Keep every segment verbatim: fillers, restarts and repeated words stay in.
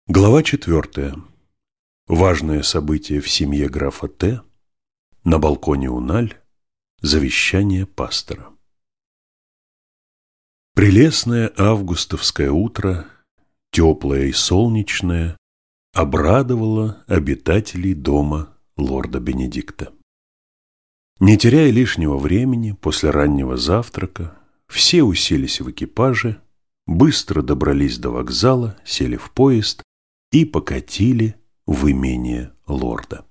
Глава четвертая. Важное событие в семье графа Т. На балконе у Наль. Завещание пастора. Прелестное августовское утро, теплое и солнечное, обрадовало обитателей дома лорда Бенедикта. Не теряя лишнего времени, после раннего завтрака, все уселись в экипаже, быстро добрались до вокзала, сели в поезд и покатили в имение лорда.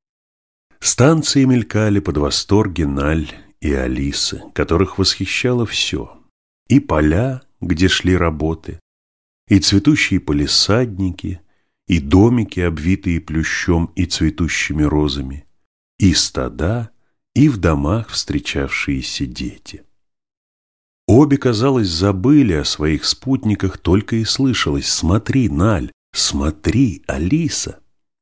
Станции мелькали под восторги Наль и Алисы, которых восхищало все. И поля, где шли работы, и цветущие палисадники, и домики, обвитые плющом и цветущими розами, и стада, и в домах встречавшиеся дети. Обе, казалось, забыли о своих спутниках, только и слышалось: «Смотри, Наль! Смотри, Алиса!»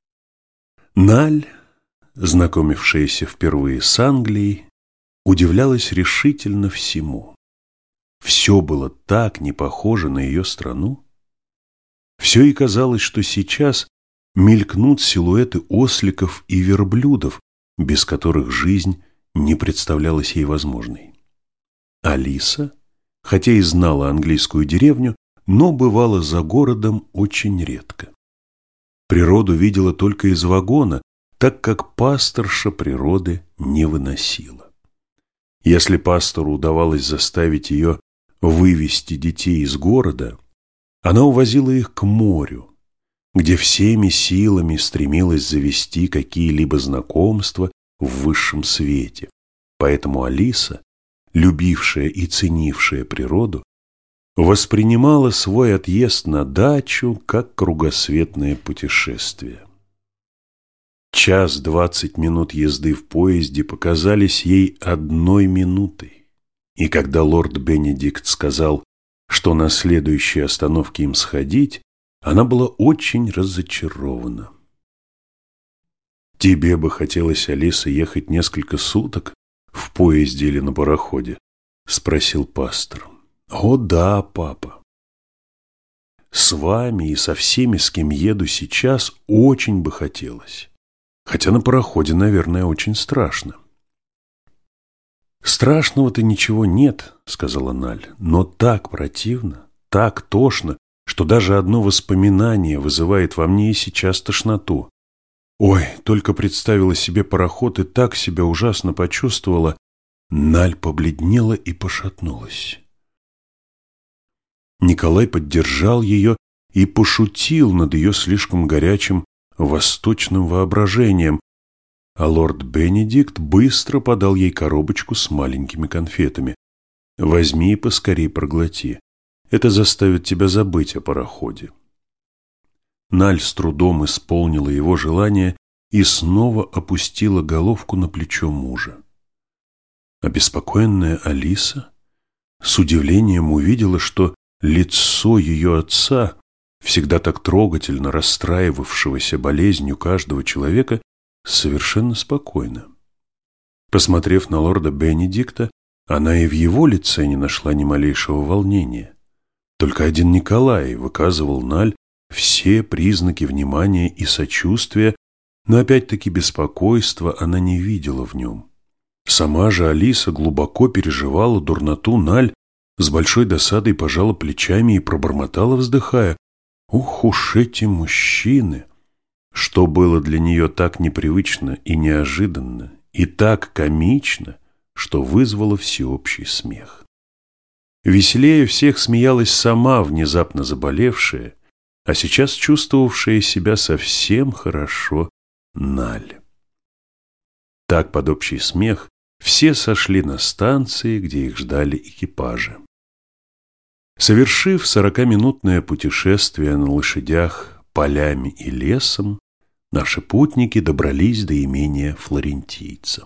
Наль, знакомившаяся впервые с Англией, удивлялась решительно всему. Все было так не похоже на ее страну. Все и казалось, что сейчас мелькнут силуэты осликов и верблюдов, без которых жизнь не представлялась ей возможной. Алиса, хотя и знала английскую деревню, но бывала за городом очень редко. Природу видела только из вагона, так как пасторша природы не выносила. Если пастору удавалось заставить ее вывести детей из города, она увозила их к морю, где всеми силами стремилась завести какие-либо знакомства в высшем свете. Поэтому Алиса, любившая и ценившая природу, воспринимала свой отъезд на дачу как кругосветное путешествие. Час двадцать минут езды в поезде показались ей одной минутой, и когда лорд Бенедикт сказал, что на следующей остановке им сходить, она была очень разочарована. «Тебе бы хотелось, Алиса, ехать несколько суток в поезде или на пароходе?» — спросил пастор. «О да, папа. С вами и со всеми, с кем еду сейчас, очень бы хотелось. Хотя на пароходе, наверное, очень страшно». «Страшного-то ничего нет», — сказала Наль, «но так противно, так тошно, что даже одно воспоминание вызывает во мне и сейчас тошноту. Ой, только представила себе пароход и так себя ужасно почувствовала». Наль побледнела и пошатнулась. Николай поддержал ее и пошутил над ее слишком горячим восточным воображением, а лорд Бенедикт быстро подал ей коробочку с маленькими конфетами. «Возьми и поскорей проглоти. Это заставит тебя забыть о пароходе». Наль с трудом исполнила его желание и снова опустила головку на плечо мужа. Обеспокоенная Алиса с удивлением увидела, что лицо ее отца, всегда так трогательно расстраивавшегося болезнью каждого человека, совершенно спокойно. Посмотрев на лорда Бенедикта, она и в его лице не нашла ни малейшего волнения. Только один Николай выказывал Наль все признаки внимания и сочувствия, но опять-таки беспокойства она не видела в нем. Сама же Алиса глубоко переживала дурноту Наль, с большой досадой пожала плечами и пробормотала, вздыхая: «Ух уж эти мужчины!» Что было для нее так непривычно и неожиданно, и так комично, что вызвало всеобщий смех. Веселее всех смеялась сама внезапно заболевшая, а сейчас чувствовавшая себя совсем хорошо Наль. Так под общий смех все сошли на станции, где их ждали экипажи. Совершив сорокаминутное путешествие на лошадях полями и лесом, наши путники добрались до имения флорентийца.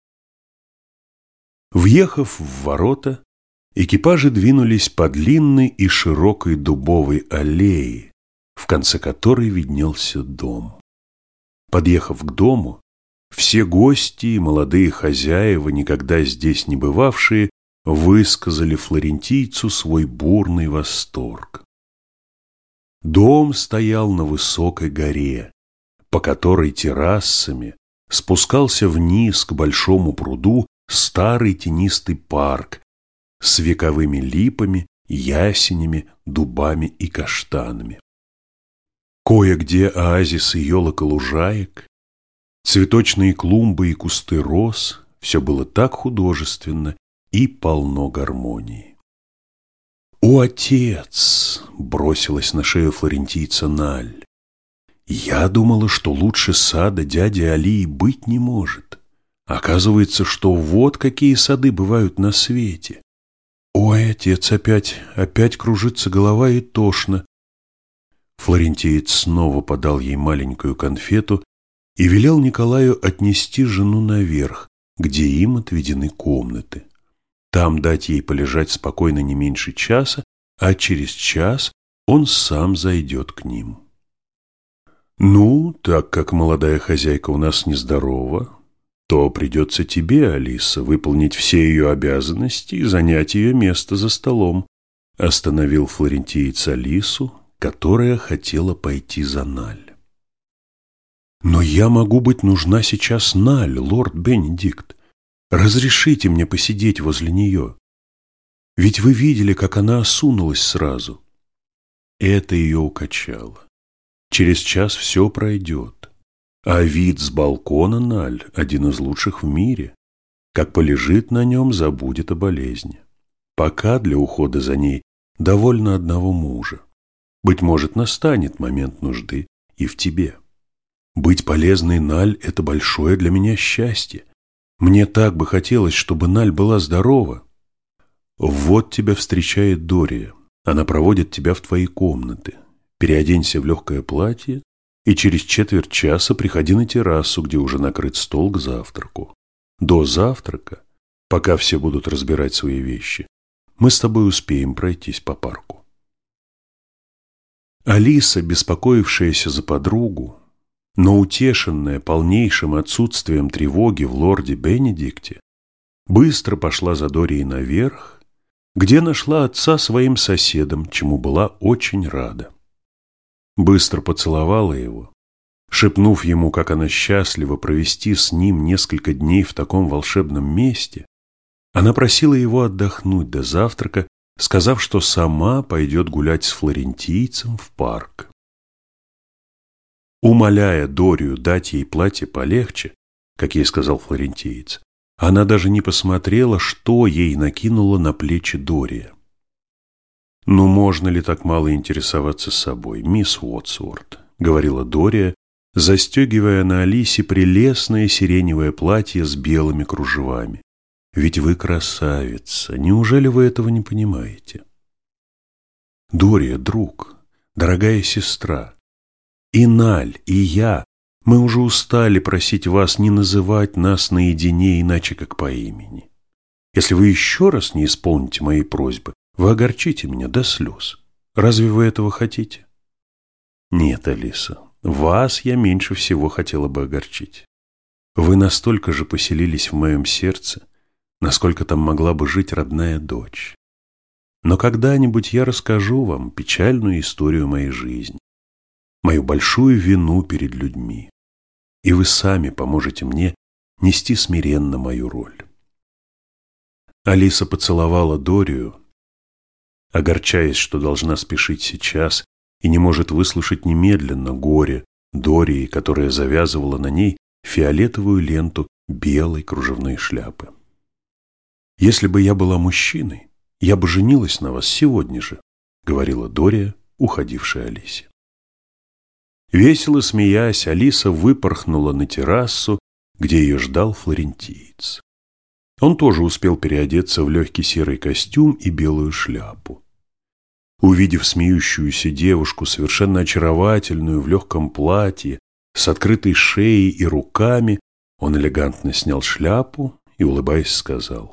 Въехав в ворота, экипажи двинулись по длинной и широкой дубовой аллее, в конце которой виднелся дом. Подъехав к дому, все гости и молодые хозяева, никогда здесь не бывавшие, высказали флорентийцу свой бурный восторг. Дом стоял на высокой горе, по которой террасами спускался вниз к большому пруду старый тенистый парк с вековыми липами, ясенями, дубами и каштанами. Кое-где оазисы елок и лужаек, цветочные клумбы и кусты роз – все было так художественно и полно гармонии. «О, отец!» – бросилась на шею флорентийца Наль. «Я думала, что лучше сада дяди Али быть не может. Оказывается, что вот какие сады бывают на свете. Ой, отец, опять, опять кружится голова и тошно». Флорентиец снова подал ей маленькую конфету и велел Николаю отнести жену наверх, где им отведены комнаты. Там дать ей полежать спокойно не меньше часа, а через час он сам зайдет к ним. «Ну, так как молодая хозяйка у нас нездорова, то придется тебе, Алиса, выполнить все ее обязанности и занять ее место за столом», остановил флорентиец Алису, которая хотела пойти за Наль. «Но я могу быть нужна сейчас Наль, лорд Бенедикт. Разрешите мне посидеть возле нее. Ведь вы видели, как она осунулась сразу». Это ее укачало. Через час все пройдет. А вид с балкона Наль один из лучших в мире. Как полежит на нем, забудет о болезни. Пока для ухода за ней довольно одного мужа. Быть может, настанет момент нужды и в тебе. Быть полезной Наль – это большое для меня счастье. Мне так бы хотелось, чтобы Наль была здорова. Вот тебя встречает Дория. Она проводит тебя в твои комнаты. Переоденься в легкое платье и через четверть часа приходи на террасу, где уже накрыт стол к завтраку. До завтрака, пока все будут разбирать свои вещи, мы с тобой успеем пройтись по парку. Алиса, беспокоившаяся за подругу, но утешенная полнейшим отсутствием тревоги в лорде Бенедикте, быстро пошла за Дорией наверх, где нашла отца своим соседом, чему была очень рада. Быстро поцеловала его, шепнув ему, как она счастлива провести с ним несколько дней в таком волшебном месте. Она просила его отдохнуть до завтрака, сказав, что сама пойдет гулять с флорентийцем в парк. Умоляя Дорию дать ей платье полегче, как ей сказал флорентиец, она даже не посмотрела, что ей накинула на плечи Дория. «Ну, можно ли так мало интересоваться собой, мисс Уотсворт?» — говорила Дория, застегивая на Алисе прелестное сиреневое платье с белыми кружевами. «Ведь вы красавица, неужели вы этого не понимаете?» «Дория, друг, дорогая сестра, и Наль, и я, мы уже устали просить вас не называть нас наедине иначе, как по имени. Если вы еще раз не исполните моей просьбы, вы огорчите меня до слез. Разве вы этого хотите?» «Нет, Алиса, вас я меньше всего хотела бы огорчить. Вы настолько же поселились в моем сердце, насколько там могла бы жить родная дочь. Но когда-нибудь я расскажу вам печальную историю моей жизни, мою большую вину перед людьми, и вы сами поможете мне нести смиренно мою роль». Алиса поцеловала Дорию, огорчаясь, что должна спешить сейчас и не может выслушать немедленно горе Дории, которая завязывала на ней фиолетовую ленту белой кружевной шляпы. «Если бы я была мужчиной, я бы женилась на вас сегодня же», — говорила Дория, уходившая Алисе. Весело смеясь, Алиса выпорхнула на террасу, где ее ждал флорентиец. Он тоже успел переодеться в легкий серый костюм и белую шляпу. Увидев смеющуюся девушку, совершенно очаровательную в легком платье, с открытой шеей и руками, он элегантно снял шляпу и, улыбаясь, сказал: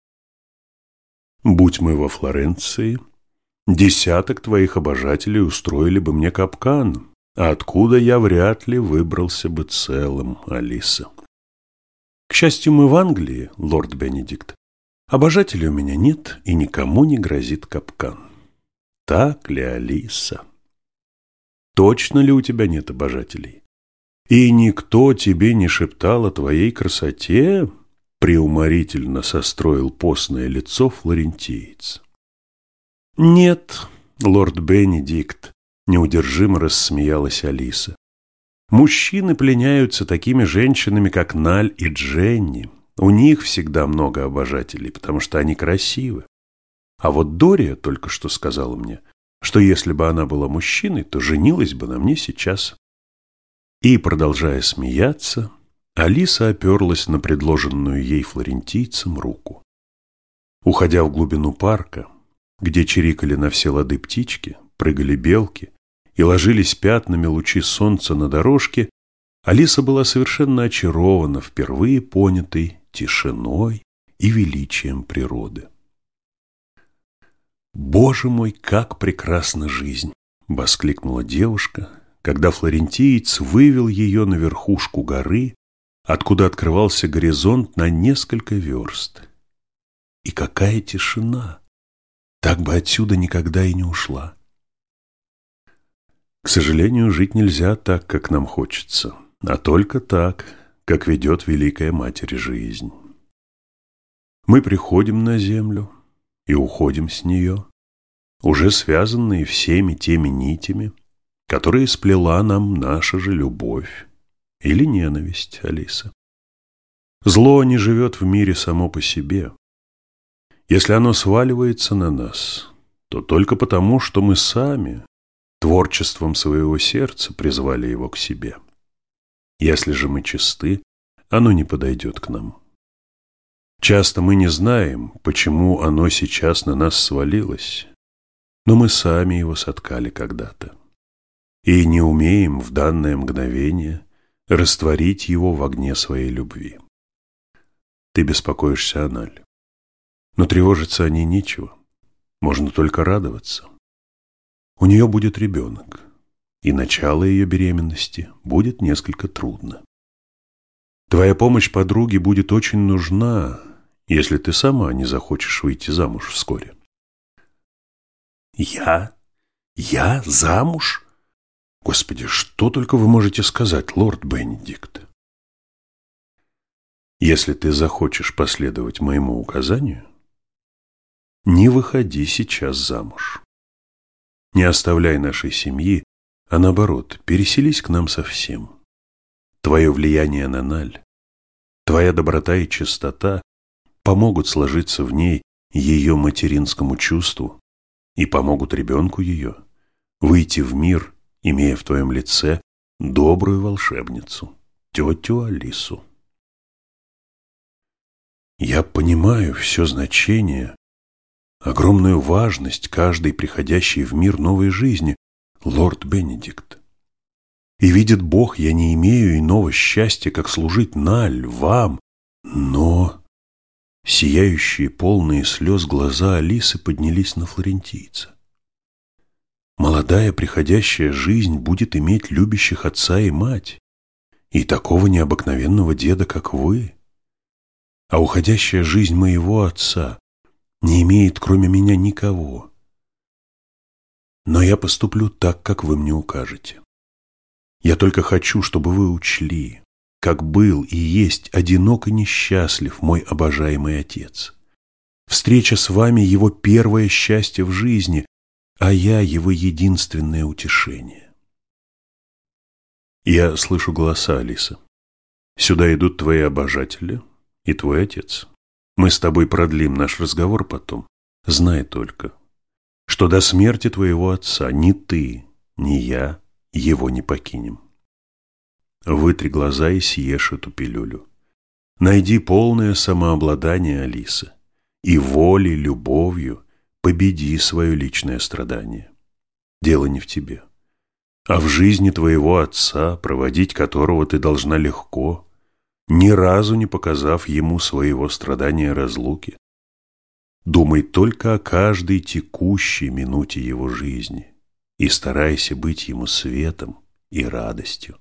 «Будь мы во Флоренции, десяток твоих обожателей устроили бы мне капкан, а откуда я вряд ли выбрался бы целым, Алиса. К счастью, мы в Англии, лорд Бенедикт. Обожателей у меня нет, и никому не грозит капкан. Так ли, Алиса?» Точно ли у тебя нет обожателей? И никто тебе не шептал о твоей красоте?» Преуморительно состроил постное лицо флорентиец. «Нет, лорд Бенедикт», — неудержимо рассмеялась Алиса. «Мужчины пленяются такими женщинами, как Наль и Дженни. У них всегда много обожателей, потому что они красивы. А вот Дория только что сказала мне, что если бы она была мужчиной, то женилась бы на мне сейчас». И, продолжая смеяться, Алиса оперлась на предложенную ей флорентийцем руку. Уходя в глубину парка, где чирикали на все лады птички, прыгали белки и ложились пятнами лучи солнца на дорожке, Алиса была совершенно очарована впервые понятой тишиной и величием природы. «Боже мой, как прекрасна жизнь!» — воскликнула девушка, когда флорентиец вывел ее на верхушку горы, откуда открывался горизонт на несколько верст. И какая тишина! Так бы отсюда никогда и не ушла. К сожалению, жить нельзя так, как нам хочется, а только так, как ведет Великая Матерь жизнь. Мы приходим на землю и уходим с нее, уже связанные всеми теми нитями, которые сплела нам наша же любовь или ненависть, Алиса. Зло не живет в мире само по себе. Если оно сваливается на нас, то только потому, что мы сами творчеством своего сердца призвали его к себе. Если же мы чисты, оно не подойдет к нам. Часто мы не знаем, почему оно сейчас на нас свалилось, но мы сами его соткали когда-то и не умеем в данное мгновение растворить его в огне своей любви. Ты беспокоишься о Наль, но тревожиться о ней нечего, можно только радоваться. У нее будет ребенок, и начало ее беременности будет несколько трудно. Твоя помощь подруге будет очень нужна, если ты сама не захочешь выйти замуж вскоре. Я? Я замуж? Господи, что только вы можете сказать, лорд Бенедикт? Если ты захочешь последовать моему указанию, не выходи сейчас замуж. Не оставляй нашей семьи, а наоборот, переселись к нам совсем. Твое влияние на Наль, твоя доброта и чистота помогут сложиться в ней ее материнскому чувству и помогут ребенку ее выйти в мир, имея в твоем лице добрую волшебницу, тетю Алису. Я понимаю все значение, огромную важность каждой приходящей в мир новой жизни, лорд Бенедикт. И видит Бог, я не имею иного счастья, как служить Наль, вам, но... Сияющие, полные слез глаза Алисы поднялись на флорентийца. Молодая приходящая жизнь будет иметь любящих отца и мать, и такого необыкновенного деда, как вы. А уходящая жизнь моего отца не имеет, кроме меня, никого. Но я поступлю так, как вы мне укажете. Я только хочу, чтобы вы учли, как был и есть одинок и несчастлив мой обожаемый отец. Встреча с вами — его первое счастье в жизни, а я — его единственное утешение. Я слышу голоса, Алиса. Сюда идут твои обожатели и твой отец. Мы с тобой продлим наш разговор потом. Знай только, что до смерти твоего отца ни ты, ни я его не покинем. Вытри глаза и съешь эту пилюлю. Найди полное самообладание, Алиса, и волей, любовью победи свое личное страдание. Дело не в тебе, а в жизни твоего отца, проводить которого ты должна легко, ни разу не показав ему своего страдания разлуки. Думай только о каждой текущей минуте его жизни и старайся быть ему светом и радостью.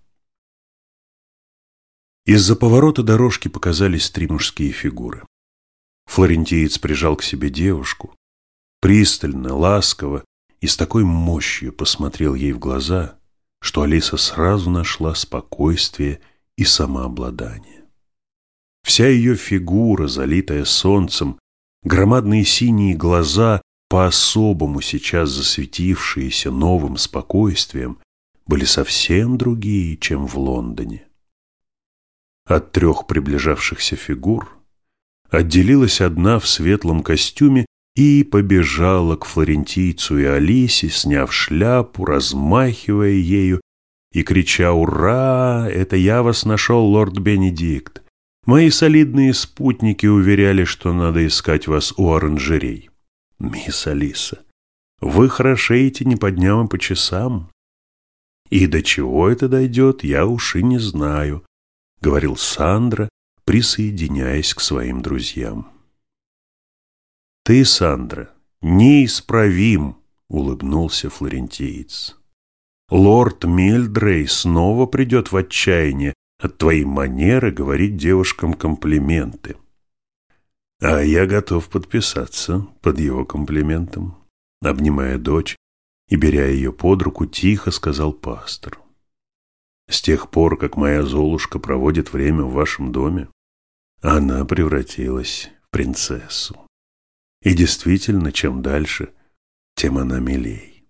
Из-за поворота дорожки показались три мужские фигуры. Флорентиец прижал к себе девушку, пристально, ласково и с такой мощью посмотрел ей в глаза, что Алиса сразу нашла спокойствие и самообладание. Вся ее фигура, залитая солнцем, громадные синие глаза, по-особому сейчас засветившиеся новым спокойствием, были совсем другие, чем в Лондоне. От трех приближавшихся фигур отделилась одна в светлом костюме и побежала к флорентийцу и Алисе, сняв шляпу, размахивая ею и крича: «Ура! Это я вас нашел, лорд Бенедикт! Мои солидные спутники уверяли, что надо искать вас у оранжерей. Мисс Алиса, вы хорошеете не по дням, а по часам. И до чего это дойдет, я уж и не знаю», — говорил Сандро, присоединяясь к своим друзьям. «Ты, Сандро, неисправим», — улыбнулся флорентиец. «Лорд Мильдрей снова придет в отчаяние от твоей манеры говорить девушкам комплименты. А я готов подписаться под его комплиментом», — обнимая дочь и беря ее под руку, тихо сказал пастор. «С тех пор, как моя Золушка проводит время в вашем доме, она превратилась в принцессу. И действительно, чем дальше, тем она милей.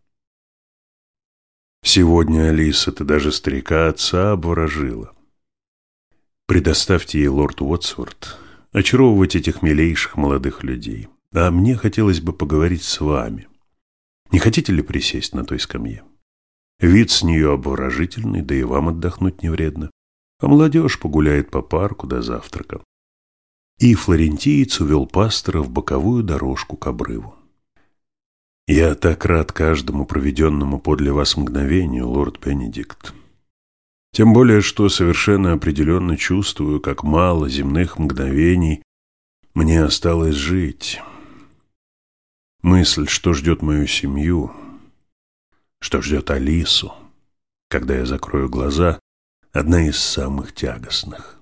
Сегодня, Алиса, ты даже старика отца обворожила. Предоставьте ей, лорд Уотсворт, очаровывать этих милейших молодых людей. А мне хотелось бы поговорить с вами. Не хотите ли присесть на той скамье? Вид с нее обворожительный, да и вам отдохнуть не вредно. А молодежь погуляет по парку до завтрака». И флорентиец увел пастора в боковую дорожку к обрыву. «Я так рад каждому проведенному подле вас мгновению, лорд Бенедикт. Тем более, что совершенно определенно чувствую, как мало земных мгновений мне осталось жить. Мысль, что ждет мою семью, что ждет Алису, когда я закрою глаза, одна из самых тягостных.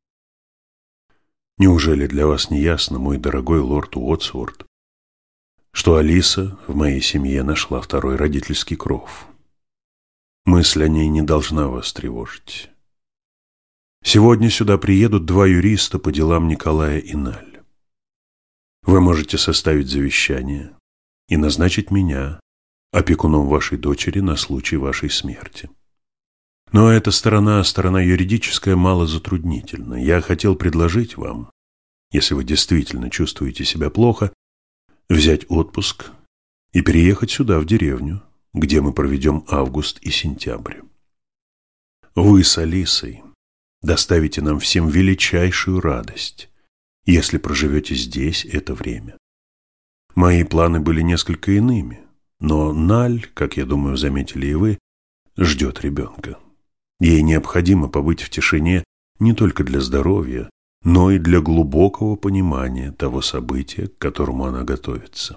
Неужели для вас не ясно, мой дорогой лорд Уотсворт, что Алиса в моей семье нашла второй родительский кров? Мысль о ней не должна вас тревожить. Сегодня сюда приедут два юриста по делам Николая и Наль. Вы можете составить завещание и назначить меня опекуном вашей дочери на случай вашей смерти. Но эта сторона, сторона юридическая, мало затруднительна. Я хотел предложить вам, если вы действительно чувствуете себя плохо, взять отпуск и переехать сюда, в деревню, где мы проведем август и сентябрь. Вы с Алисой доставите нам всем величайшую радость, если проживете здесь это время. Мои планы были несколько иными, но Наль, как я думаю, заметили и вы, ждет ребенка. Ей необходимо побыть в тишине не только для здоровья, но и для глубокого понимания того события, к которому она готовится.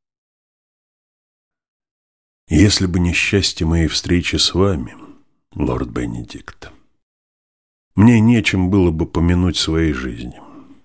Если бы не счастье моей встречи с вами, лорд Бенедикт, мне нечем было бы помянуть своей жизни.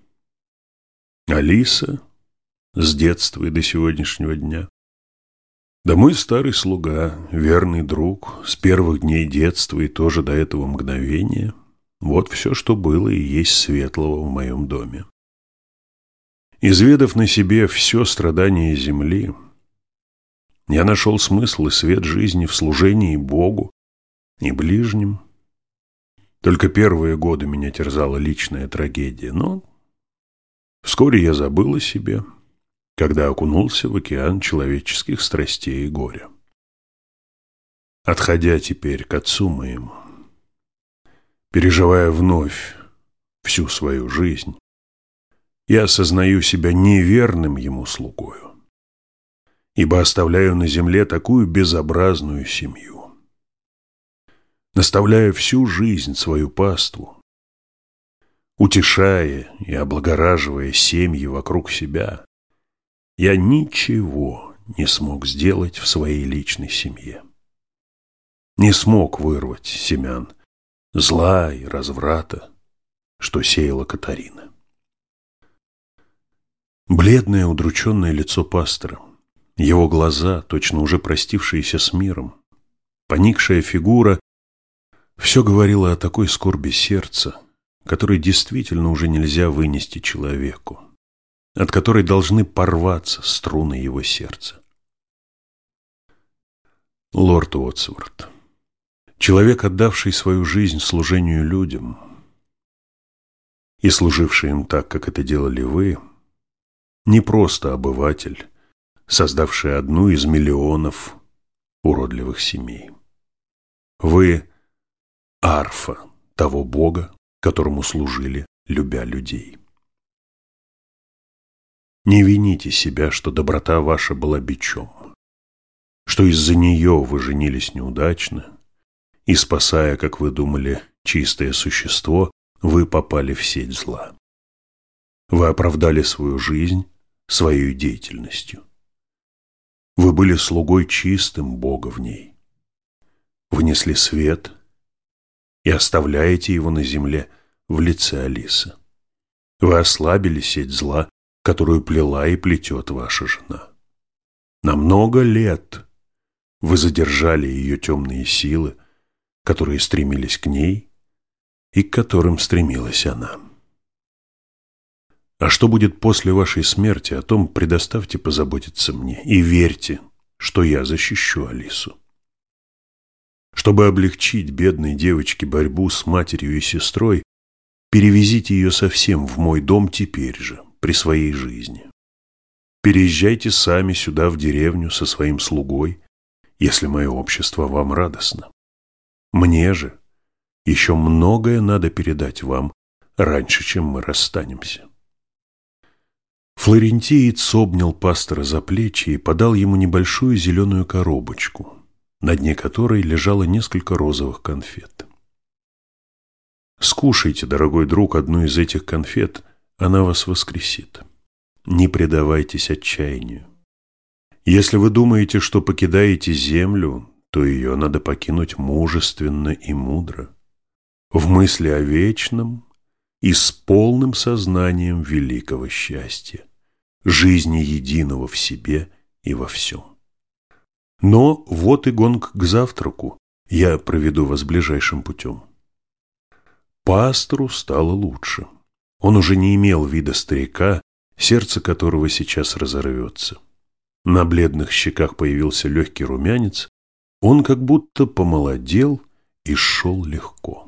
Алиса с детства и до сегодняшнего дня, да мой старый слуга, верный друг, с первых дней детства и тоже до этого мгновения, вот все, что было и есть светлого в моем доме. Изведав на себе все страдания земли, я нашел смысл и свет жизни в служении Богу и ближним. Только первые годы меня терзала личная трагедия, но вскоре я забыл о себе, когда окунулся в океан человеческих страстей и горя. Отходя теперь к отцу моему, переживая вновь всю свою жизнь, я осознаю себя неверным ему слугою, ибо оставляю на земле такую безобразную семью. Наставляя всю жизнь свою паству, утешая и облагораживая семьи вокруг себя, я ничего не смог сделать в своей личной семье. Не смог вырвать семян зла и разврата, что сеяла Катарина. Бледное, удрученное лицо пастора, его глаза, точно уже простившиеся с миром, поникшая фигура – все говорило о такой скорби сердца, которой действительно уже нельзя вынести человеку, от которой должны порваться струны его сердца. Лорд Уотсворт, человек, отдавший свою жизнь служению людям и служивший им так, как это делали вы, не просто обыватель, создавший одну из миллионов уродливых семей. Вы – арфа того Бога, которому служили, любя людей. Не вините себя, что доброта ваша была бичом, что из-за нее вы женились неудачно, и, спасая, как вы думали, чистое существо, вы попали в сеть зла. Вы оправдали свою жизнь своей деятельностью. Вы были слугой чистым Бога в ней. Внесли свет и оставляете его на земле в лице Алисы. Вы ослабили сеть зла, которую плела и плетет ваша жена. На много лет вы задержали ее темные силы, которые стремились к ней и к которым стремилась она. А что будет после вашей смерти, о том предоставьте позаботиться мне, и верьте, что я защищу Алису. Чтобы облегчить бедной девочке борьбу с матерью и сестрой, перевезите ее совсем в мой дом теперь же, при своей жизни. Переезжайте сами сюда, в деревню, со своим слугой, если мое общество вам радостно. Мне же еще многое надо передать вам, раньше, чем мы расстанемся. Флорентиец обнял пастора за плечи и подал ему небольшую зеленую коробочку, на дне которой лежало несколько розовых конфет. Скушайте, дорогой друг, одну из этих конфет, она вас воскресит. Не предавайтесь отчаянию. Если вы думаете, что покидаете землю, то ее надо покинуть мужественно и мудро, в мысли о вечном и с полным сознанием великого счастья, жизни единого в себе и во всем. Но вот и гонг к завтраку, я проведу вас ближайшим путем. Пастору стало лучше. Он уже не имел вида старика, сердце которого сейчас разорвется. На бледных щеках появился легкий румянец, он как будто помолодел и шел легко.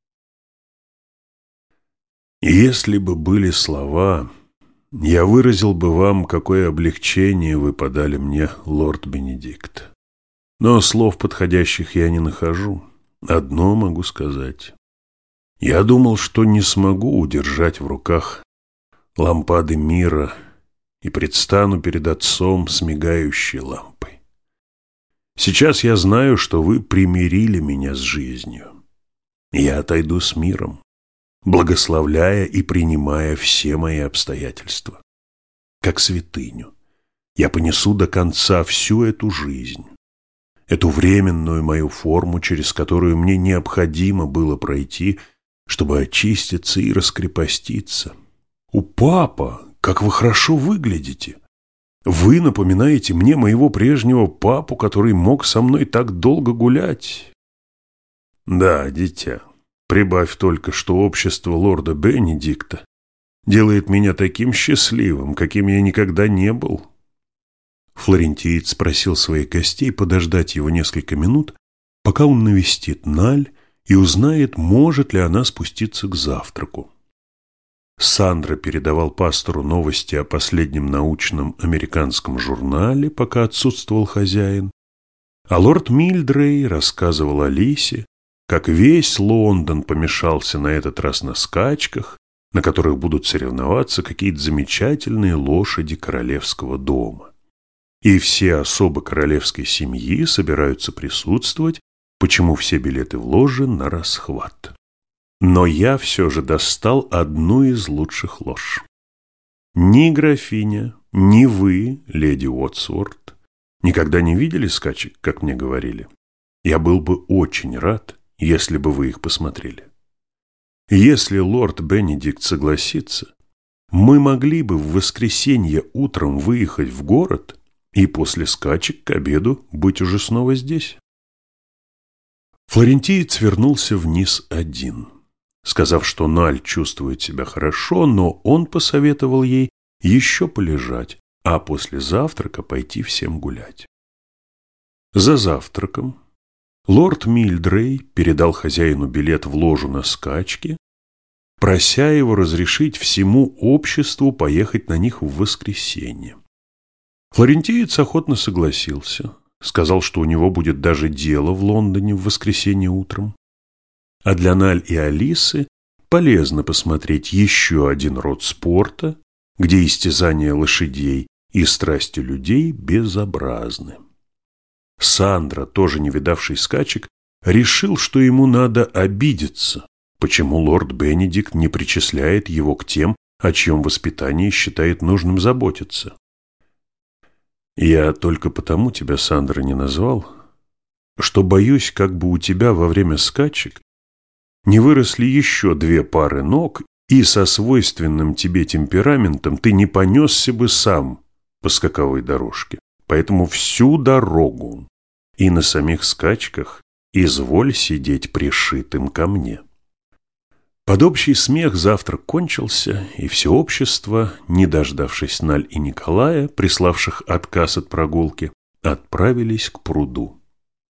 Если бы были слова, я выразил бы вам, какое облегчение вы подали мне, лорд Бенедикт. Но слов подходящих я не нахожу. Одно могу сказать. Я думал, что не смогу удержать в руках лампады мира и предстану перед отцом с мигающей лампой. Сейчас я знаю, что вы примирили меня с жизнью. Я отойду с миром, благословляя и принимая все мои обстоятельства. Как святыню, я понесу до конца всю эту жизнь, эту временную мою форму, через которую мне необходимо было пройти, чтобы очиститься и раскрепоститься. У папа, как вы хорошо выглядите! Вы напоминаете мне моего прежнего папу, который мог со мной так долго гулять. Да, дитя. Прибавь только, что общество лорда Бенедикта делает меня таким счастливым, каким я никогда не был. Флорентиец просил своих гостей подождать его несколько минут, пока он навестит Наль и узнает, может ли она спуститься к завтраку. Сандро передавал пастору новости о последнем научном американском журнале, пока отсутствовал хозяин, а лорд Мильдрей рассказывал Алисе, как весь Лондон помешался на этот раз на скачках, на которых будут соревноваться какие-то замечательные лошади королевского дома. И все особы королевской семьи собираются присутствовать, почему все билеты вложены на расхват. Но я все же достал одну из лучших лож. Ни графиня, ни вы, леди Уотсворт, никогда не видели скачек, как мне говорили. Я был бы очень рад, если бы вы их посмотрели. Если лорд Бенедикт согласится, мы могли бы в воскресенье утром выехать в город и после скачек к обеду быть уже снова здесь. Флорентиец вернулся вниз один, сказав, что Наль чувствует себя хорошо, но он посоветовал ей еще полежать, а после завтрака пойти всем гулять. За завтраком лорд Мильдрей передал хозяину билет в ложу на скачки, прося его разрешить всему обществу поехать на них в воскресенье. Флорентиец охотно согласился, сказал, что у него будет даже дело в Лондоне в воскресенье утром, а для Наль и Алисы полезно посмотреть еще один род спорта, где истязания лошадей и страсти людей безобразны. Сандро, тоже не видавший скачек, решил, что ему надо обидеться, почему лорд Бенедикт не причисляет его к тем, о чьем воспитании считает нужным заботиться. «Я только потому тебя, Сандро, не назвал, что боюсь, как бы у тебя во время скачек не выросли еще две пары ног, и со свойственным тебе темпераментом ты не понесся бы сам по скаковой дорожке. Поэтому всю дорогу и на самих скачках изволь сидеть пришитым ко мне». Под общий смех завтрак кончился, и все общество, не дождавшись Наль и Николая, приславших отказ от прогулки, отправились к пруду.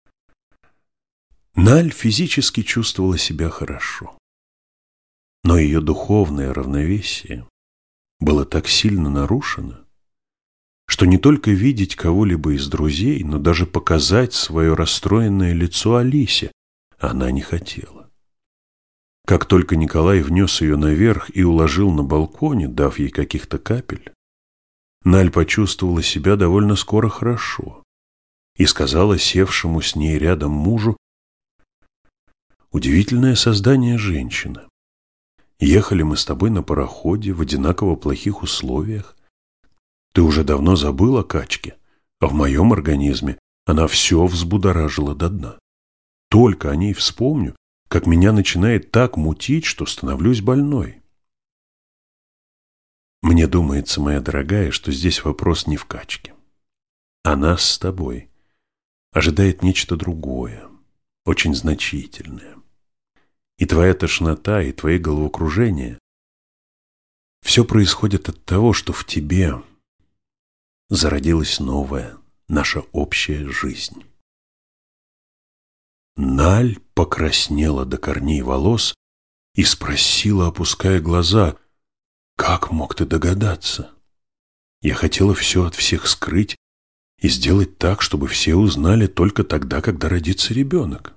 Наль физически чувствовала себя хорошо, но ее духовное равновесие было так сильно нарушено, что не только видеть кого-либо из друзей, но даже показать свое расстроенное лицо Алисе она не хотела. Как только Николай внес ее наверх и уложил на балконе, дав ей каких-то капель, Наль почувствовала себя довольно скоро хорошо и сказала севшему с ней рядом мужу: «Удивительное создание женщина. Ехали мы с тобой на пароходе в одинаково плохих условиях. Ты уже давно забыл о качке, а в моем организме она все взбудоражила до дна. Только о ней вспомню, как меня начинает так мутить, что становлюсь больной. Мне думается, моя дорогая, что здесь вопрос не в качке. А нас с тобой ожидает нечто другое, очень значительное. И твоя тошнота, и твои головокружения – все происходит от того, что в тебе зародилась новая, наша общая жизнь». Наль покраснела до корней волос и спросила, опуская глаза: «Как мог ты догадаться? Я хотела все от всех скрыть и сделать так, чтобы все узнали только тогда, когда родится ребенок».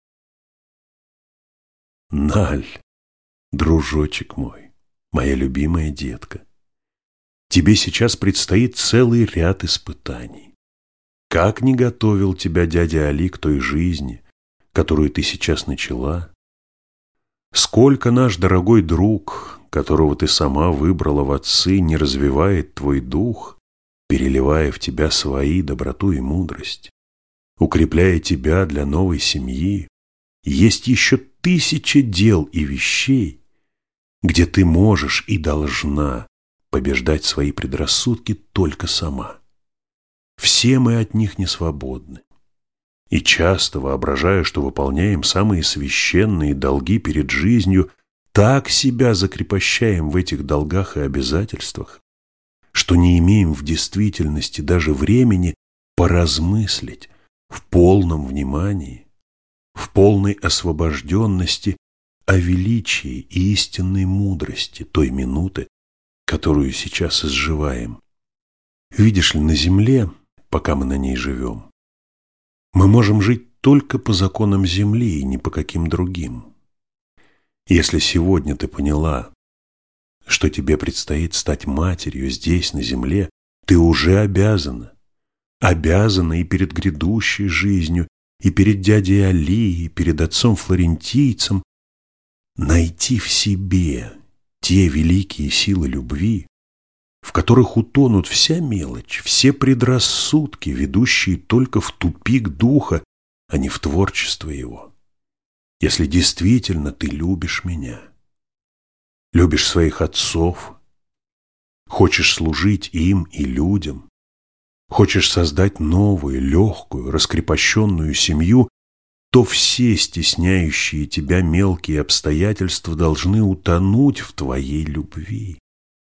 «Наль, дружочек мой, моя любимая детка, тебе сейчас предстоит целый ряд испытаний. Как не готовил тебя дядя Али к той жизни, которую ты сейчас начала, сколько наш дорогой друг, которого ты сама выбрала в отцы, не развивает твой дух, переливая в тебя свои доброту и мудрость, укрепляя тебя для новой семьи. Есть еще тысяча дел и вещей, где ты можешь и должна побеждать свои предрассудки только сама. Все мы от них не свободны. И часто, воображая, что выполняем самые священные долги перед жизнью, так себя закрепощаем в этих долгах и обязательствах, что не имеем в действительности даже времени поразмыслить в полном внимании, в полной освобожденности о величии и истинной мудрости той минуты, которую сейчас изживаем. Видишь ли, на земле, пока мы на ней живем, мы можем жить только по законам земли и ни по каким другим. Если сегодня ты поняла, что тебе предстоит стать матерью здесь, на земле, ты уже обязана. Обязана и перед грядущей жизнью, и перед дядей Али, и перед отцом-флорентийцем найти в себе те великие силы любви, в которых утонут вся мелочь, все предрассудки, ведущие только в тупик духа, а не в творчество его. Если действительно ты любишь меня, любишь своих отцов, хочешь служить им и людям, хочешь создать новую, легкую, раскрепощенную семью, то все стесняющие тебя мелкие обстоятельства должны утонуть в твоей любви.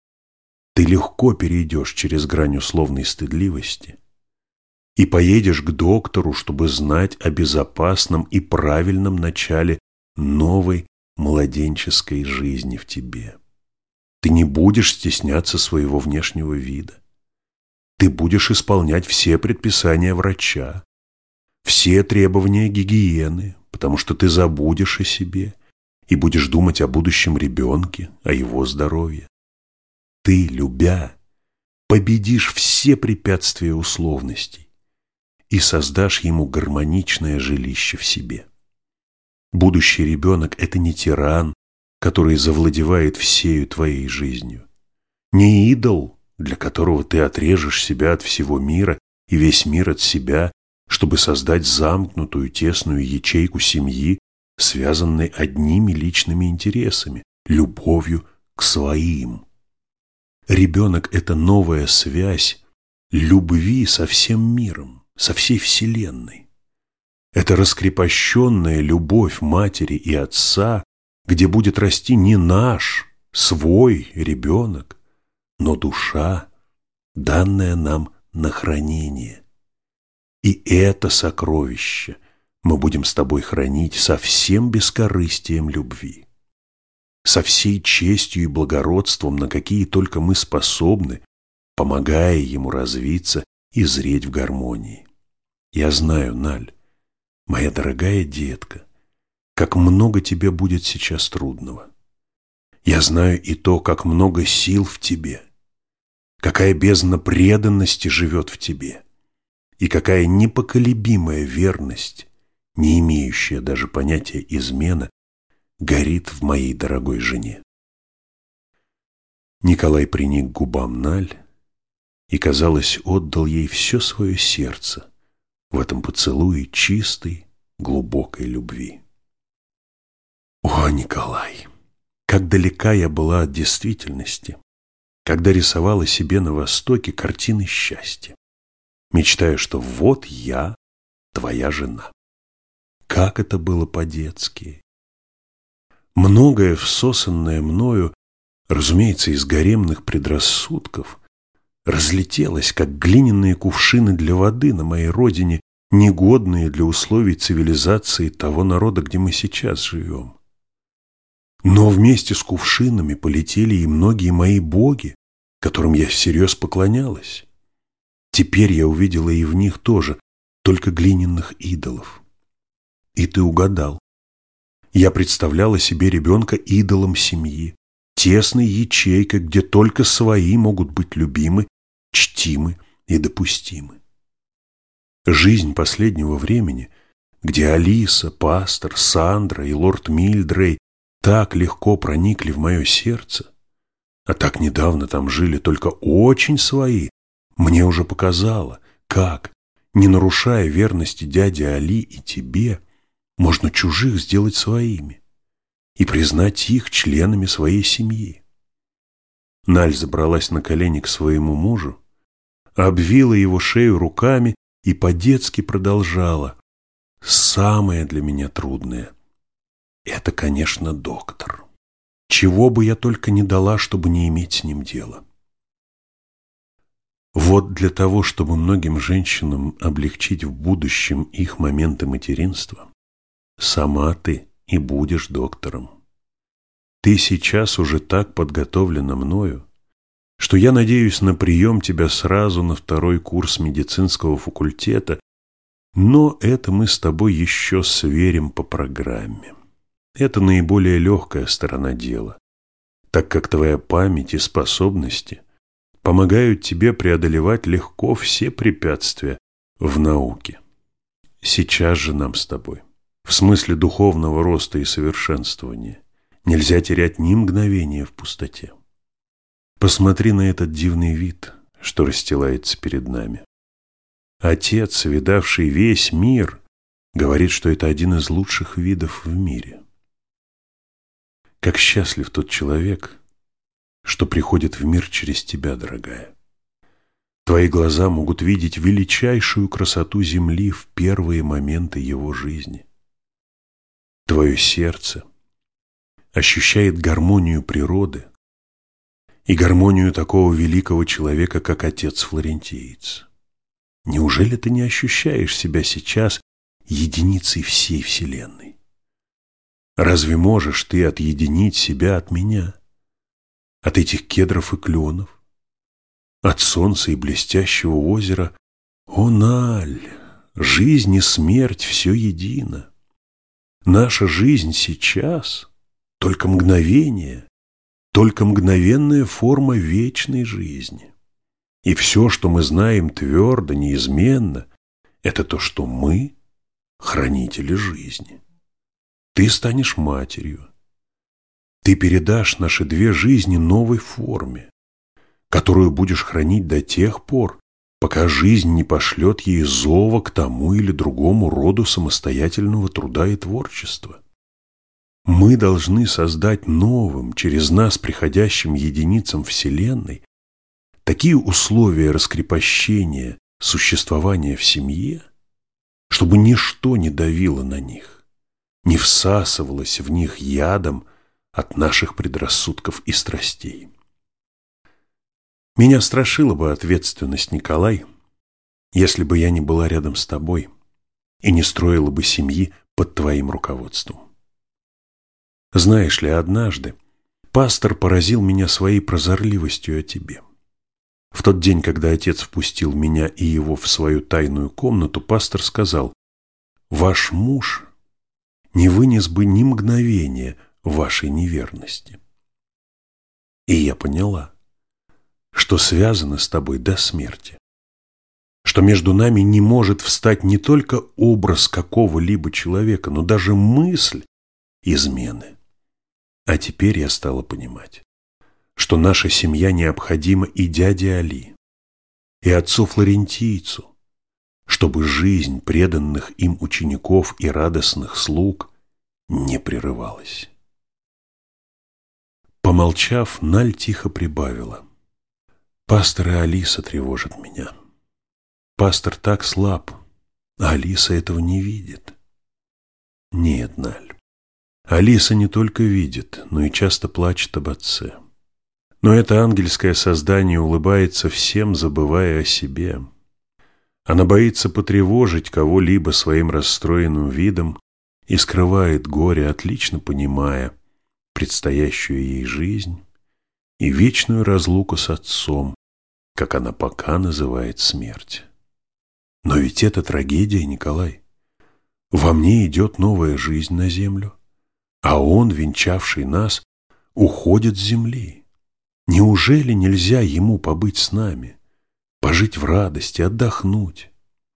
Ты легко перейдешь через грань условной стыдливости и поедешь к доктору, чтобы знать о безопасном и правильном начале новой младенческой жизни в тебе. Ты не будешь стесняться своего внешнего вида. Ты будешь исполнять все предписания врача, все требования гигиены, потому что ты забудешь о себе и будешь думать о будущем ребенке, о его здоровье. Ты, любя, победишь все препятствия условностей и создашь ему гармоничное жилище в себе. Будущий ребенок – это не тиран, который завладевает всею твоей жизнью, не идол, для которого ты отрежешь себя от всего мира и весь мир от себя, чтобы создать замкнутую тесную ячейку семьи, связанной одними личными интересами, любовью к своим. Ребенок – это новая связь любви со всем миром, со всей вселенной. Это раскрепощенная любовь матери и отца, где будет расти не наш, свой ребенок, но душа, данная нам на хранение. И это сокровище мы будем с тобой хранить со всем бескорыстием любви, со всей честью и благородством, на какие только мы способны, помогая ему развиться и зреть в гармонии. Я знаю, Наль, моя дорогая детка, как много тебе будет сейчас трудного. Я знаю и то, как много сил в тебе, какая бездна преданности живет в тебе, и какая непоколебимая верность, не имеющая даже понятия измена, горит в моей дорогой жене. Николай приник к губам Наль и, казалось, отдал ей все свое сердце в этом поцелуе чистой, глубокой любви. О, Николай, как далека я была от действительности, когда рисовала себе на востоке картины счастья, мечтая, что вот я, твоя жена. Как это было по-детски! Многое, всосанное мною, разумеется, из гаремных предрассудков, разлетелось, как глиняные кувшины для воды на моей родине, негодные для условий цивилизации того народа, где мы сейчас живем. Но вместе с кувшинами полетели и многие мои боги, которым я всерьез поклонялась. Теперь я увидела и в них тоже только глиняных идолов. И ты угадал. Я представляла себе ребенка идолом семьи, тесной ячейкой, где только свои могут быть любимы, чтимы и допустимы. Жизнь последнего времени, где Алиса, пастор, Сандра и лорд Мильдрей так легко проникли в мое сердце, а так недавно там жили только очень свои, мне уже показала, как, не нарушая верности дяде Али и тебе, можно чужих сделать своими и признать их членами своей семьи. Наль забралась на колени к своему мужу, обвила его шею руками и по-детски продолжала: «Самое для меня трудное – это, конечно, доктор. Чего бы я только не дала, чтобы не иметь с ним дела». Вот для того, чтобы многим женщинам облегчить в будущем их моменты материнства, сама ты и будешь доктором. Ты сейчас уже так подготовлена мною, что я надеюсь на прием тебя сразу на второй курс медицинского факультета, но это мы с тобой еще сверим по программе. Это наиболее легкая сторона дела, так как твоя память и способности помогают тебе преодолевать легко все препятствия в науке. Сейчас же нам с тобой, в смысле духовного роста и совершенствования, нельзя терять ни мгновения в пустоте. Посмотри на этот дивный вид, что расстилается перед нами. Отец, видавший весь мир, говорит, что это один из лучших видов в мире. Как счастлив тот человек, что приходит в мир через тебя, дорогая. Твои глаза могут видеть величайшую красоту земли в первые моменты его жизни. твое сердце ощущает гармонию природы и гармонию такого великого человека, как отец Флорентиец? Неужели ты не ощущаешь себя сейчас единицей всей Вселенной? Разве можешь ты отъединить себя от меня, от этих кедров и кленов, от солнца и блестящего озера? О, Наль, жизнь и смерть все едино. Наша жизнь сейчас — только мгновение, только мгновенная форма вечной жизни. И все, что мы знаем твердо, неизменно, это то, что мы — хранители жизни. Ты станешь матерью. Ты передашь наши две жизни новой форме, которую будешь хранить до тех пор, пока жизнь не пошлет ей зова к тому или другому роду самостоятельного труда и творчества. Мы должны создать новым, через нас приходящим единицам Вселенной, такие условия раскрепощения существования в семье, чтобы ничто не давило на них, не всасывалось в них ядом от наших предрассудков и страстей. Меня страшила бы ответственность, Николай, если бы я не была рядом с тобой и не строила бы семьи под твоим руководством. Знаешь ли, однажды пастор поразил меня своей прозорливостью о тебе. В тот день, когда отец впустил меня и его в свою тайную комнату, пастор сказал: «Ваш муж не вынес бы ни мгновения вашей неверности». И я поняла, что связано с тобой до смерти, что между нами не может встать не только образ какого-либо человека, но даже мысль измены. А теперь я стала понимать, что наша семья необходима и дяде Али, и отцу Флорентийцу, чтобы жизнь преданных им учеников и радостных слуг не прерывалась. Помолчав, Наль тихо прибавила: «Пастор и Алиса тревожат меня. Пастор так слаб, а Алиса этого не видит». «Нет, Наль, Алиса не только видит, но и часто плачет об отце. Но это ангельское создание улыбается всем, забывая о себе. Она боится потревожить кого-либо своим расстроенным видом и скрывает горе, отлично понимая предстоящую ей жизнь и вечную разлуку с отцом, как она пока называет смерть. Но ведь это трагедия, Николай. Во мне идет новая жизнь на землю, а он, венчавший нас, уходит с земли. Неужели нельзя ему побыть с нами, пожить в радости, отдохнуть?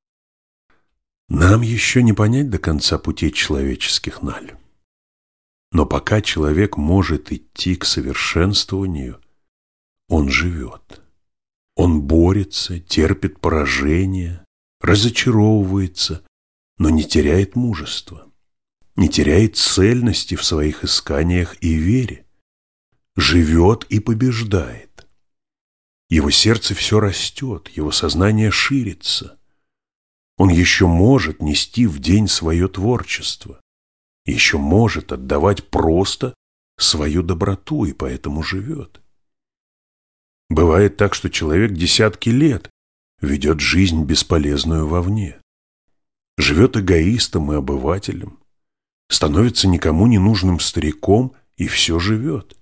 Нам еще не понять до конца путей человеческих, Наль. Но пока человек может идти к совершенствованию, он живет. Он борется, терпит поражение, разочаровывается, но не теряет мужества, не теряет цельности в своих исканиях и вере, живет и побеждает. Его сердце все растет, его сознание ширится. Он еще может нести в день свое творчество, еще может отдавать просто свою доброту и поэтому живет. Бывает так, что человек десятки лет ведет жизнь бесполезную вовне, живет эгоистом и обывателем, становится никому не нужным стариком и все живет.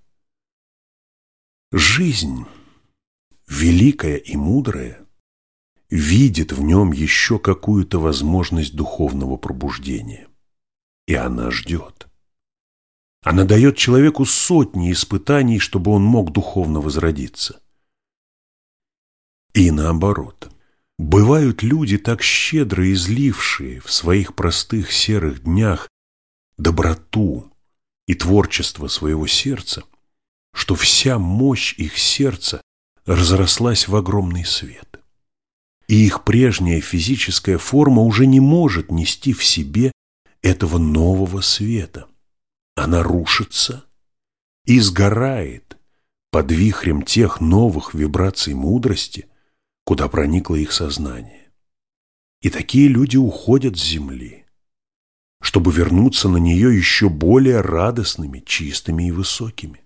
Жизнь, великая и мудрая, видит в нем еще какую-то возможность духовного пробуждения. И она ждет. Она дает человеку сотни испытаний, чтобы он мог духовно возродиться. И наоборот, бывают люди, так щедро излившие в своих простых серых днях доброту и творчество своего сердца, что вся мощь их сердца разрослась в огромный свет. И их прежняя физическая форма уже не может нести в себе этого нового света. Она рушится и сгорает под вихрем тех новых вибраций мудрости, куда проникло их сознание. И такие люди уходят с земли. чтобы вернуться на нее еще более радостными, чистыми и высокими.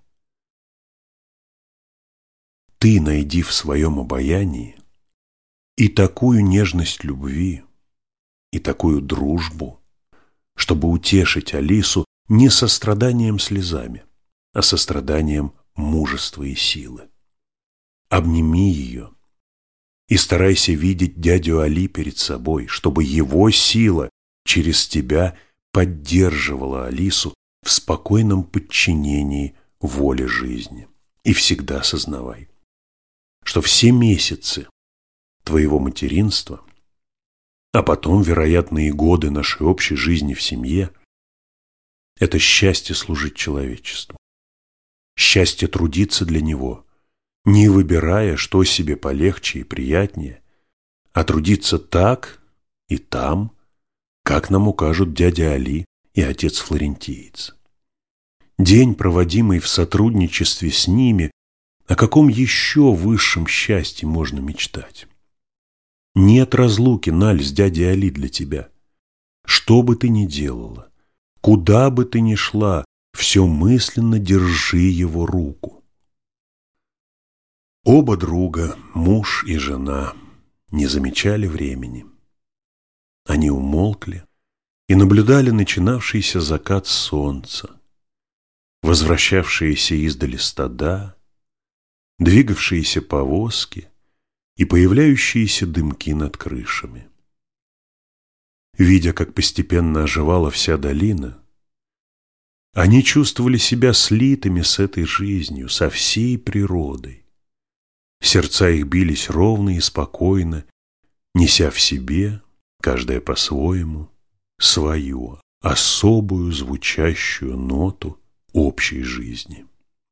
Ты найди в своем обаянии и такую нежность любви, и такую дружбу, чтобы утешить Алису не состраданием слезами, а состраданием мужества и силы. Обними ее и старайся видеть дядю Али перед собой, чтобы его сила через тебя поддерживала Алису в спокойном подчинении воле жизни. И всегда сознавай, что все месяцы твоего материнства, а потом, вероятно, и годы нашей общей жизни в семье – это счастье служить человечеству, счастье трудиться для него, не выбирая, что себе полегче и приятнее, а трудиться так и там, как нам укажут дядя Али и отец Флорентиец. День, проводимый в сотрудничестве с ними, о каком еще высшем счастье можно мечтать? Нет разлуки, Наль, с дядей Али для тебя. Что бы ты ни делала, куда бы ты ни шла, все мысленно держи его руку. Оба друга, муж и жена, не замечали времени. Они умолкли и наблюдали начинавшийся закат солнца, возвращавшиеся издали стада, двигавшиеся повозки и появляющиеся дымки над крышами. Видя, как постепенно оживала вся долина, они чувствовали себя слитыми с этой жизнью, со всей природой. Сердца их бились ровно и спокойно, неся в себе, каждая по-своему, свою особую звучащую ноту общей жизни.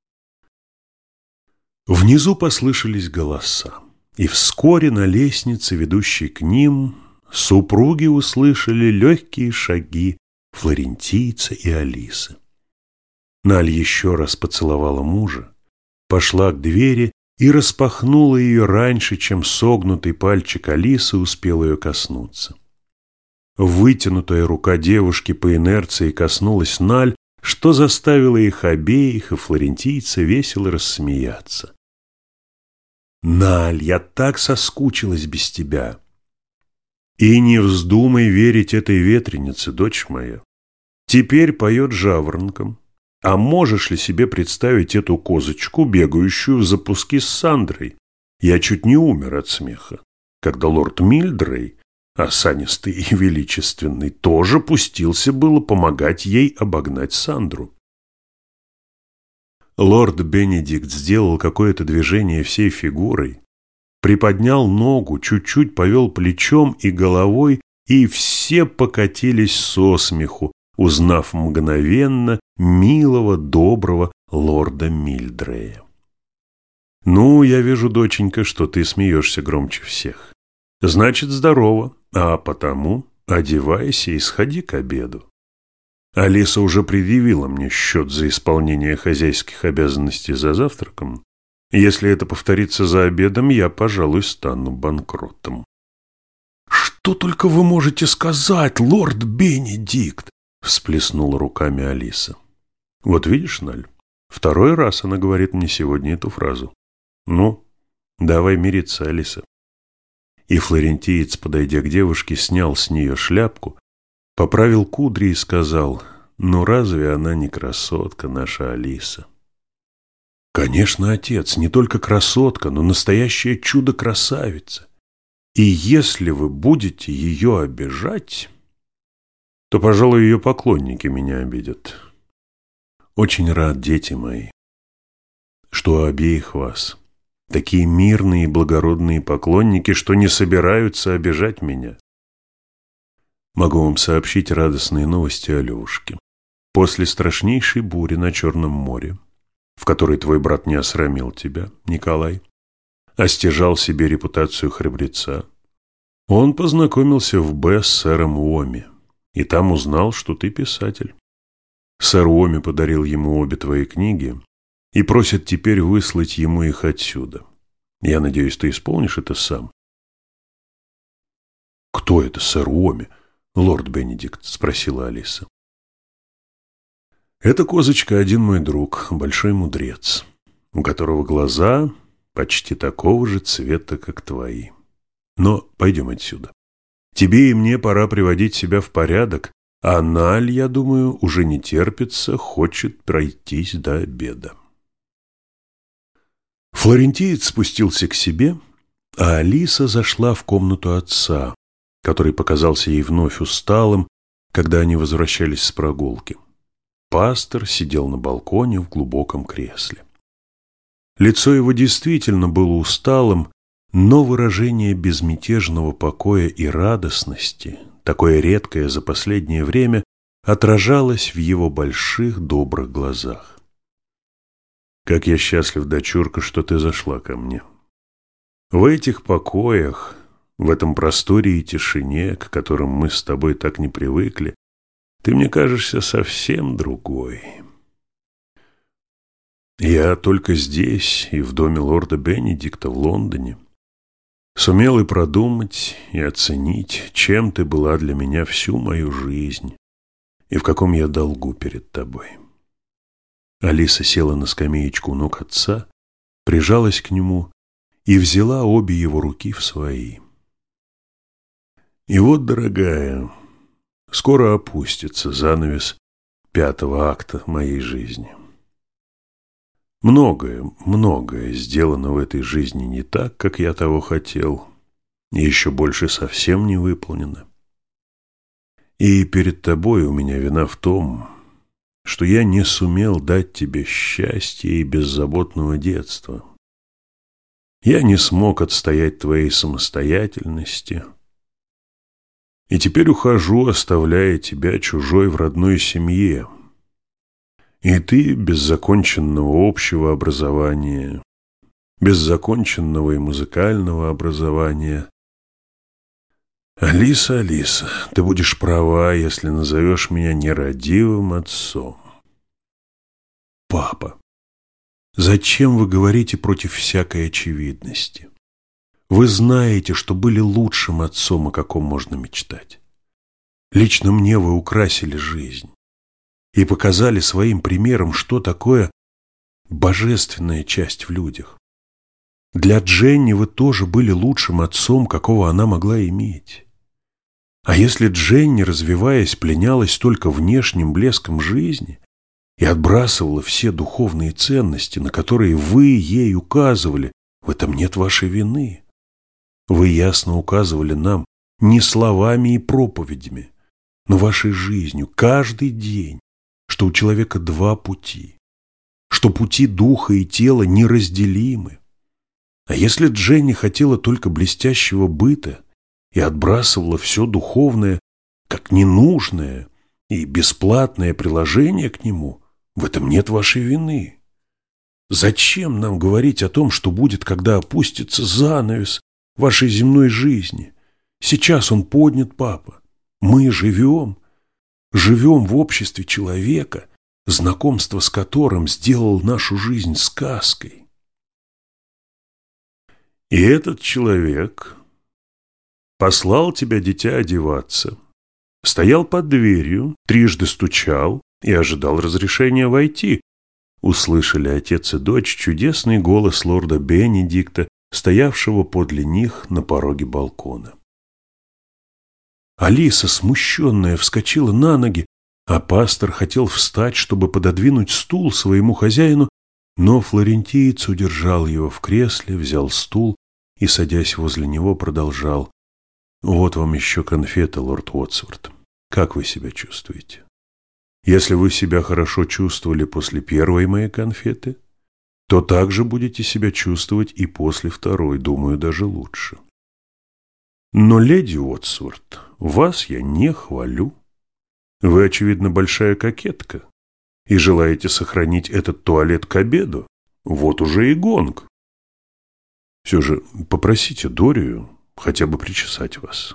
Внизу послышались голоса, и вскоре на лестнице, ведущей к ним, супруги услышали легкие шаги флорентийца и Алисы. Наль еще раз поцеловала мужа, пошла к двери и распахнула ее раньше, чем согнутый пальчик Алисы успел ее коснуться. Вытянутая рука девушки по инерции коснулась Наль, что заставило их обеих и флорентийца весело рассмеяться. «Наль, я так соскучилась без тебя!» «И не вздумай верить этой ветренице, дочь моя. Теперь поет жаворонком. А можешь ли себе представить эту козочку, бегающую в запуски с Сандрой? Я чуть не умер от смеха, когда лорд Мильдрей, осанистый и величественный, тоже пустился было помогать ей обогнать Сандру». Лорд Бенедикт сделал какое-то движение всей фигурой, приподнял ногу, чуть-чуть повел плечом и головой, и все покатились со смеху, узнав мгновенно милого, доброго лорда Мильдрея. «Ну, я вижу, доченька, что ты смеешься громче всех. Значит, здорово, а потому одевайся и сходи к обеду. Алиса уже предъявила мне счет за исполнение хозяйских обязанностей за завтраком. Если это повторится за обедом, я, пожалуй, стану банкротом». «Что только вы можете сказать, лорд Бенедикт?» — всплеснула руками Алиса. «Вот видишь, Наль, второй раз она говорит мне сегодня эту фразу. Ну, давай мириться, Алиса». И флорентиец, подойдя к девушке, снял с нее шляпку, поправил кудри и сказал: «Ну разве она не красотка, наша Алиса?» «Конечно, отец, не только красотка, но настоящее чудо-красавица. И если вы будете ее обижать, то, пожалуй, ее поклонники меня обидят. Очень рад, дети мои, что у обеих вас такие мирные и благородные поклонники, что не собираются обижать меня. Могу вам сообщить радостные новости о Левушке. После страшнейшей бури на Черном море, в которой твой брат не осрамил тебя, Николай, а стяжал себе репутацию храбреца, он познакомился в Б с сэром Уоми, и там узнал, что ты писатель. Сэр Уоми подарил ему обе твои книги и просит теперь выслать ему их отсюда. Я надеюсь, ты исполнишь это сам». «Кто это, сэр Уоми? лорд Бенедикт?» – спросила Алиса. «Это козочка один мой друг, большой мудрец, у которого глаза почти такого же цвета, как твои. Но пойдем отсюда. Тебе и мне пора приводить себя в порядок, а Наль, я думаю, уже не терпится, хочет пройтись до обеда». Флорентиец спустился к себе, а Алиса зашла в комнату отца, который показался ей вновь усталым, когда они возвращались с прогулки. Пастор сидел на балконе в глубоком кресле. Лицо его действительно было усталым, но выражение безмятежного покоя и радостности, такое редкое за последнее время, отражалось в его больших добрых глазах. «Как я счастлив, дочурка, что ты зашла ко мне. В этих покоях, в этом просторе и тишине, к которым мы с тобой так не привыкли, ты мне кажешься совсем другой. Я только здесь и в доме лорда Бенедикта в Лондоне сумел и продумать, и оценить, чем ты была для меня всю мою жизнь и в каком я долгу перед тобой». Алиса села на скамеечку у ног отца, прижалась к нему и взяла обе его руки в свои. «И вот, дорогая, скоро опустится занавес пятого акта моей жизни. Многое, многое сделано в этой жизни не так, как я того хотел, и еще больше совсем не выполнено. И перед тобой у меня вина в том, что я не сумел дать тебе счастья и беззаботного детства. Я не смог отстоять твоей самостоятельности, и теперь ухожу, оставляя тебя чужой в родной семье. И ты без законченного общего образования, без законченного и музыкального образования. Алиса, Алиса, ты будешь права, если назовешь меня нерадивым отцом». «Папа, зачем вы говорите против всякой очевидности? Вы знаете, что были лучшим отцом, о каком можно мечтать. Лично мне вы украсили жизнь и показали своим примером, что такое божественная часть в людях. Для Дженни вы тоже были лучшим отцом, какого она могла иметь. А если Дженни, развиваясь, пленялась только внешним блеском жизни и отбрасывала все духовные ценности, на которые вы ей указывали, в этом нет вашей вины. Вы ясно указывали нам не словами и проповедями, но вашей жизнью каждый день, что у человека два пути, что пути духа и тела неразделимы. А если Дженни хотела только блестящего быта и отбрасывала все духовное, как ненужное и бесплатное приложение к нему, в этом нет вашей вины. Зачем нам говорить о том, что будет, когда опустится занавес вашей земной жизни? Сейчас он поднят, папа. Мы живем, живем в обществе человека, знакомство с которым сделало нашу жизнь сказкой. И этот человек послал тебя, дитя, одеваться, стоял под дверью, трижды стучал и ожидал разрешения войти. Услышали отец и дочь чудесный голос лорда Бенедикта, стоявшего подле них на пороге балкона. Алиса, смущенная, вскочила на ноги, а пастор хотел встать, чтобы пододвинуть стул своему хозяину, но флорентиец удержал его в кресле, взял стул и, садясь возле него, продолжал: «Вот вам еще конфеты, лорд Уотсворт. Как вы себя чувствуете? Если вы себя хорошо чувствовали после первой моей конфеты, то также будете себя чувствовать и после второй, думаю, даже лучше. Но, леди Уотсворт, вас я не хвалю. Вы, очевидно, большая кокетка и желаете сохранить этот туалет к обеду. Вот уже и гонг. Все же попросите Дорию хотя бы причесать вас».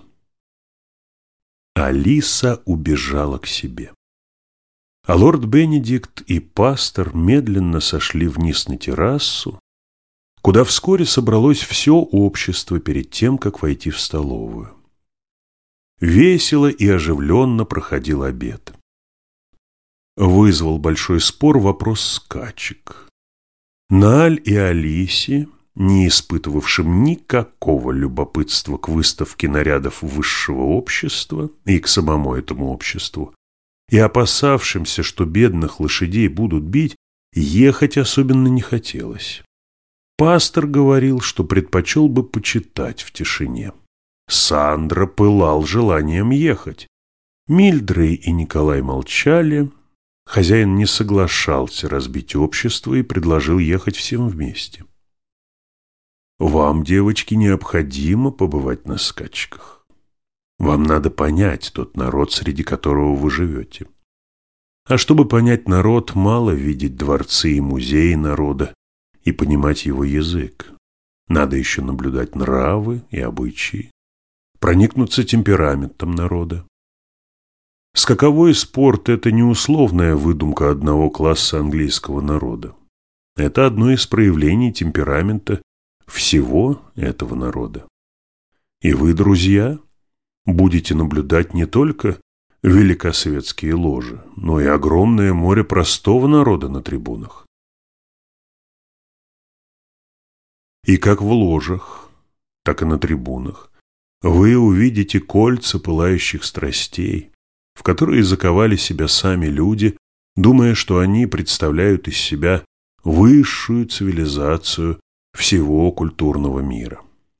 Алиса убежала к себе. А лорд Бенедикт и пастор медленно сошли вниз на террасу, куда вскоре собралось все общество перед тем, как войти в столовую. весело и оживленно проходил обед. Вызвал большой спор вопрос скачек. Нааль и Алисе, не испытывавшим никакого любопытства к выставке нарядов высшего общества и к самому этому обществу, и опасавшимся, что бедных лошадей будут бить, ехать особенно не хотелось. Пастор говорил, что предпочел бы почитать в тишине. Сандро пылал желанием ехать. Мильдрей и Николай молчали. Хозяин не соглашался разбить общество и предложил ехать всем вместе. «Вам, девочки, необходимо побывать на скачках. Вам надо понять тот народ, среди которого вы живете. А чтобы понять народ, мало видеть дворцы и музеи народа и понимать его язык. Надо еще наблюдать нравы и обычаи, проникнуться темпераментом народа. Скаковой спорт – это не условная выдумка одного класса английского народа. Это одно из проявлений темперамента всего этого народа. И вы, друзья, будете наблюдать не только великосветские ложи, но и огромное море простого народа на трибунах. И как в ложах, так и на трибунах вы увидите кольца пылающих страстей, в которые заковали себя сами люди, думая, что они представляют из себя высшую цивилизацию всего культурного мира.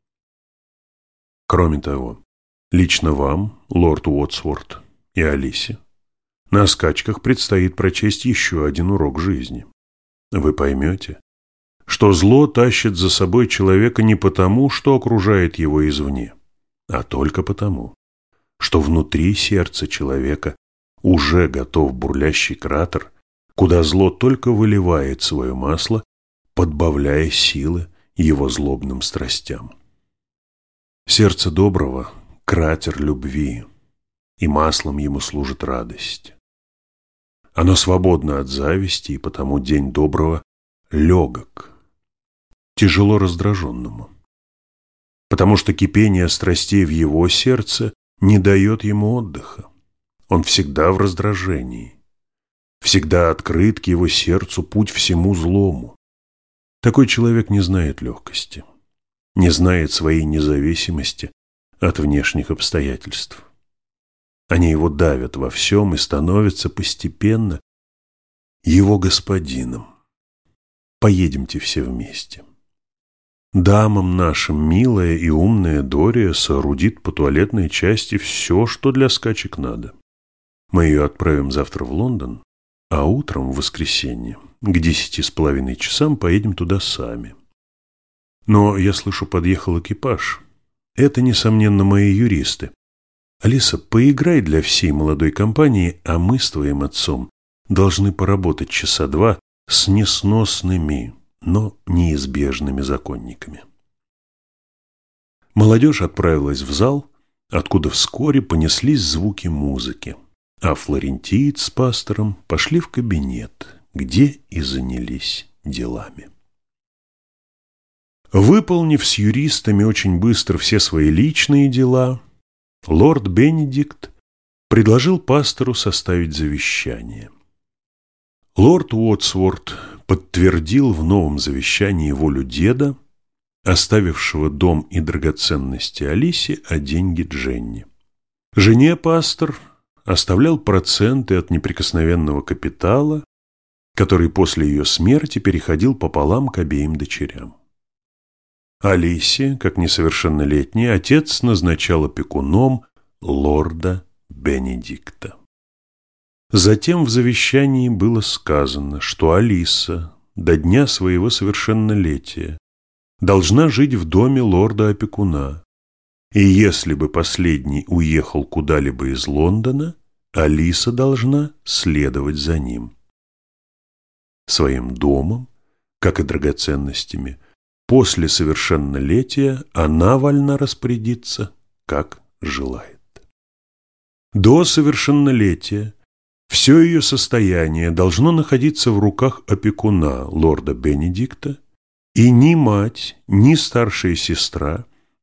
Кроме того, лично вам, лорд Уотсворт и Алисе, на скачках предстоит прочесть еще один урок жизни. Вы поймете, что зло тащит за собой человека не потому, что окружает его извне, а только потому, что внутри сердца человека уже готов бурлящий кратер, куда зло только выливает свое масло, подбавляя силы его злобным страстям. Сердце доброго – кратер любви, и маслом ему служит радость. Оно свободно от зависти, и потому день доброго легок, тяжело раздраженному, потому что кипение страстей в его сердце не дает ему отдыха. Он всегда в раздражении, всегда открыт к его сердцу путь всему злому. Такой человек не знает легкости, не знает своей независимости от внешних обстоятельств. Они его давят во всем и становятся постепенно его господином. Поедемте все вместе. Дамам нашим милая и умная Дория соорудит по туалетной части все, что для скачек надо. Мы ее отправим завтра в Лондон, а утром, в воскресенье, к десяти с половиной часам поедем туда сами. Но, я слышу, подъехал экипаж. Это, несомненно, мои юристы. Алиса, поиграй для всей молодой компании, а мы с твоим отцом должны поработать часа два с несносными, но неизбежными законниками. Молодежь отправилась в зал, откуда вскоре понеслись звуки музыки, а флорентиец с пастором пошли в кабинет, где и занялись делами. Выполнив с юристами очень быстро все свои личные дела, лорд Бенедикт предложил пастору составить завещание. Лорд Уотсворт подтвердил в новом завещании волю деда, оставившего дом и драгоценности Алисе, а деньги Дженни. Жене пастор оставлял проценты от неприкосновенного капитала, который после ее смерти переходил пополам к обеим дочерям. Алисе, как несовершеннолетней, отец назначал опекуном лорда Бенедикта. Затем в завещании было сказано, что Алиса до дня своего совершеннолетия должна жить в доме лорда-опекуна, и если бы последний уехал куда-либо из Лондона, Алиса должна следовать за ним. Своим домом, как и драгоценностями, после совершеннолетия она вольна распорядиться, как желает. До совершеннолетия все ее состояние должно находиться в руках опекуна лорда Бенедикта, и ни мать, ни старшая сестра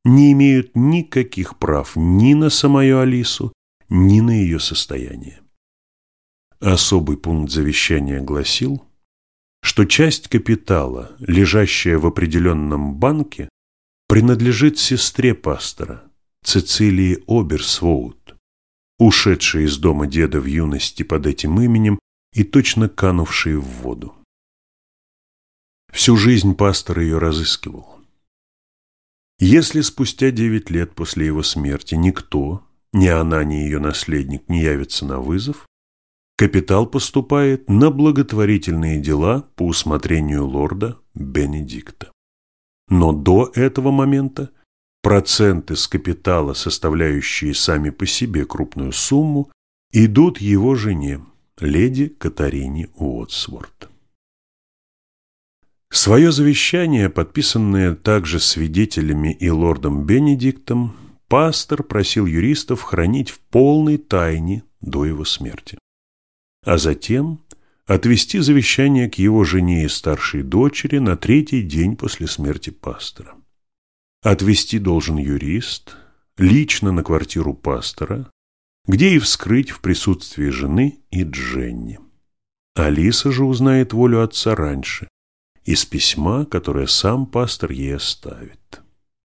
не имеют никаких прав ни на самую Алису, ни на ее состояние. Особый пункт завещания гласил, что часть капитала, лежащая в определенном банке, принадлежит сестре пастора, Цицилии Оберсвоут, ушедшей из дома деда в юности под этим именем и точно канувшей в воду. Всю жизнь пастор ее разыскивал. Если спустя девять лет после его смерти никто, ни она, ни ее наследник, не явится на вызов, капитал поступает на благотворительные дела по усмотрению лорда Бенедикта. Но до этого момента проценты с капитала, составляющие сами по себе крупную сумму, идут его жене, леди Катарине Уотсворт. Свое завещание, подписанное также свидетелями и лордом Бенедиктом, пастор просил юристов хранить в полной тайне до его смерти, а затем отвести завещание к его жене и старшей дочери на третий день после смерти пастора. Отвести должен юрист лично на квартиру пастора, где и вскрыть в присутствии жены и Дженни. Алиса же узнает волю отца раньше, из письма, которое сам пастор ей оставит.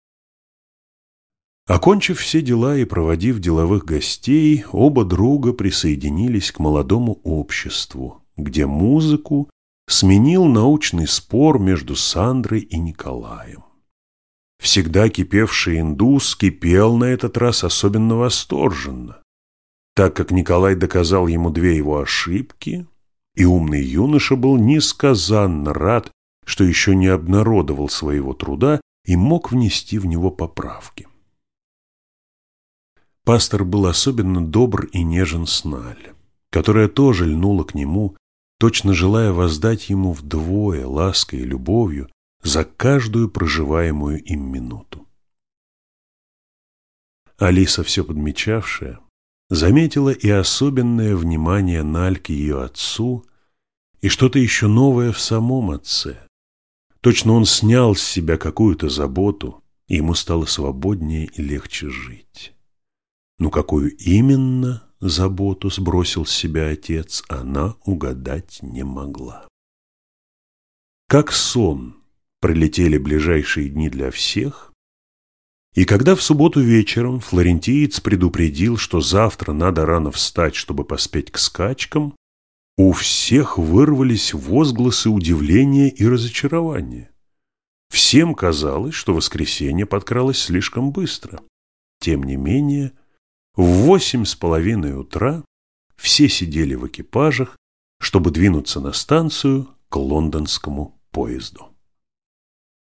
Окончив все дела и проводив деловых гостей, оба друга присоединились к молодому обществу, где музыку сменил научный спор между Сандрой и Николаем. Всегда кипевший индус кипел на этот раз особенно восторженно, так как Николай доказал ему две его ошибки, и умный юноша был несказанно рад, что еще не обнародовал своего труда и мог внести в него поправки. Пастор был особенно добр и нежен с Наль, которая тоже льнула к нему, точно желая воздать ему вдвое лаской и любовью за каждую проживаемую им минуту. Алиса, все подмечавшая, заметила и особенное внимание Наль к ее отцу, и что-то еще новое в самом отце. Точно он снял с себя какую-то заботу, и ему стало свободнее и легче жить. Но какую именно заботу сбросил с себя отец, она угадать не могла. Как сон пролетели ближайшие дни для всех, и когда в субботу вечером флорентиец предупредил, что завтра надо рано встать, чтобы поспеть к скачкам, у всех вырвались возгласы удивления и разочарования. Всем казалось, что воскресенье подкралось слишком быстро. Тем не менее, в восемь с половиной утра все сидели в экипажах, чтобы двинуться на станцию к лондонскому поезду.